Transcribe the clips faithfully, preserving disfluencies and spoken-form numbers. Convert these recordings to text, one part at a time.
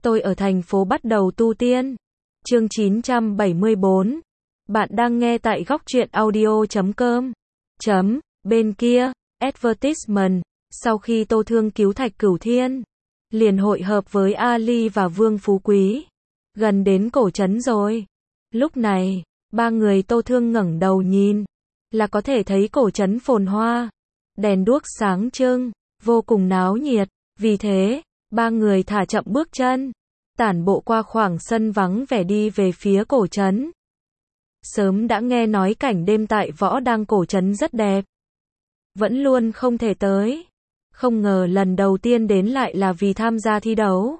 Tôi ở thành phố bắt đầu tu tiên. Chương chín trăm bảy mươi bốn. Bạn đang nghe tại góc truyện audio chấm com. Chấm, bên kia, advertisement, sau khi Tô Thương cứu Thạch Cửu Thiên, liền hội hợp với Ali và Vương Phú Quý. Gần đến cổ trấn rồi. Lúc này, ba người Tô Thương ngẩng đầu nhìn, là có thể thấy cổ trấn phồn hoa, đèn đuốc sáng trưng, vô cùng náo nhiệt. Vì thế, ba người thả chậm bước chân, tản bộ qua khoảng sân vắng vẻ đi về phía cổ trấn. Sớm đã nghe nói cảnh đêm tại Võ Đang cổ trấn rất đẹp, vẫn luôn không thể tới. Không ngờ lần đầu tiên đến lại là vì tham gia thi đấu.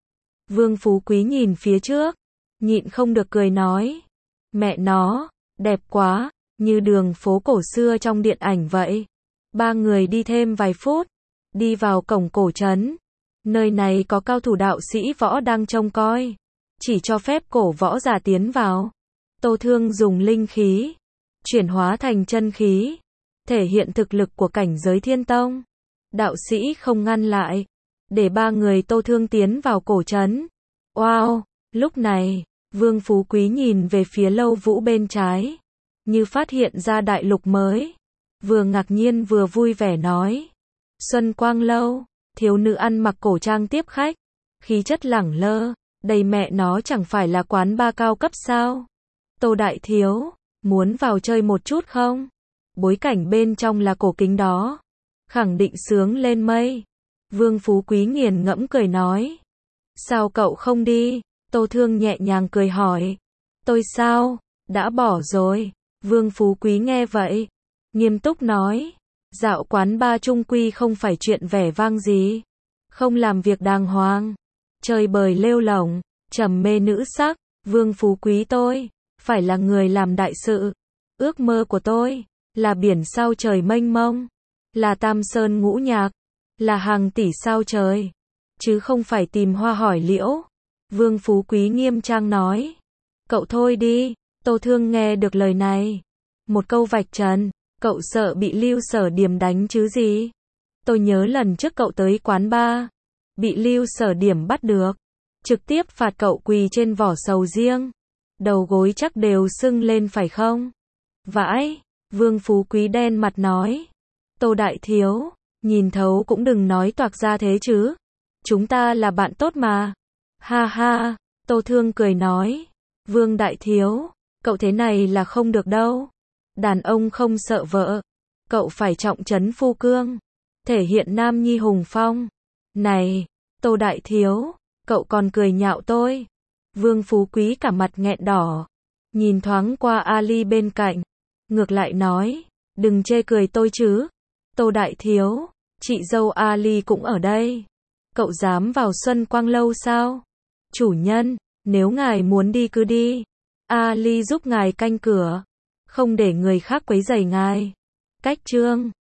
Vương Phú Quý nhìn phía trước, nhịn không được cười nói, mẹ nó, đẹp quá, như đường phố cổ xưa trong điện ảnh vậy. Ba người đi thêm vài phút, đi vào cổng cổ trấn. Nơi này có cao thủ đạo sĩ võ đang trông coi, chỉ cho phép cổ võ giả tiến vào. Tô Thương dùng linh khí chuyển hóa thành chân khí, thể hiện thực lực của cảnh giới thiên tông. Đạo sĩ không ngăn lại, để ba người Tô Thương tiến vào cổ trấn. Wow, lúc này, Vương Phú Quý nhìn về phía Lâu Vũ bên trái, như phát hiện ra đại lục mới, vừa ngạc nhiên vừa vui vẻ nói, Xuân Quang Lâu. Thiếu nữ ăn mặc cổ trang tiếp khách, khí chất lẳng lơ, đây mẹ nó chẳng phải là quán bar cao cấp sao? Tô đại thiếu, muốn vào chơi một chút không? Bối cảnh bên trong là cổ kính đó, khẳng định sướng lên mây. Vương Phú Quý nghiền ngẫm cười nói, sao cậu không đi? Tô Thương nhẹ nhàng cười hỏi, tôi sao? Đã bỏ rồi. Vương Phú Quý nghe vậy, nghiêm túc nói, dạo quán bar trung quy không phải chuyện vẻ vang gì, không làm việc đàng hoàng, chơi bời lêu lổng, trầm mê nữ sắc. Vương Phú Quý tôi, phải là người làm đại sự. Ước mơ của tôi, là biển sao trời mênh mông, là tam sơn ngũ nhạc, là hàng tỷ sao trời, chứ không phải tìm hoa hỏi liễu. Vương Phú Quý nghiêm trang nói, cậu thôi đi. Tô Thương nghe được lời này, một câu vạch trần. Cậu sợ bị Lưu Sở Điểm đánh chứ gì? Tôi nhớ lần trước cậu tới quán bar, bị Lưu Sở Điểm bắt được, trực tiếp phạt cậu quỳ trên vỏ sầu riêng, đầu gối chắc đều sưng lên phải không? Vãi, Vương Phú Quý đen mặt nói, Tô đại thiếu, nhìn thấu cũng đừng nói toạc ra thế chứ, chúng ta là bạn tốt mà. Ha ha, Tô Thương cười nói, Vương đại thiếu, cậu thế này là không được đâu. Đàn ông không sợ vợ, cậu phải trọng trấn phu cương, thể hiện nam nhi hùng phong. Này, Tô đại thiếu, cậu còn cười nhạo tôi. Vương Phú Quý cả mặt nghẹn đỏ, nhìn thoáng qua Ali bên cạnh, ngược lại nói, đừng chê cười tôi chứ. Tô đại thiếu, chị dâu Ali cũng ở đây, cậu dám vào Xuân Quang Lâu sao? Chủ nhân, nếu ngài muốn đi cứ đi, Ali giúp ngài canh cửa, không để người khác quấy rầy ngài. Cách chương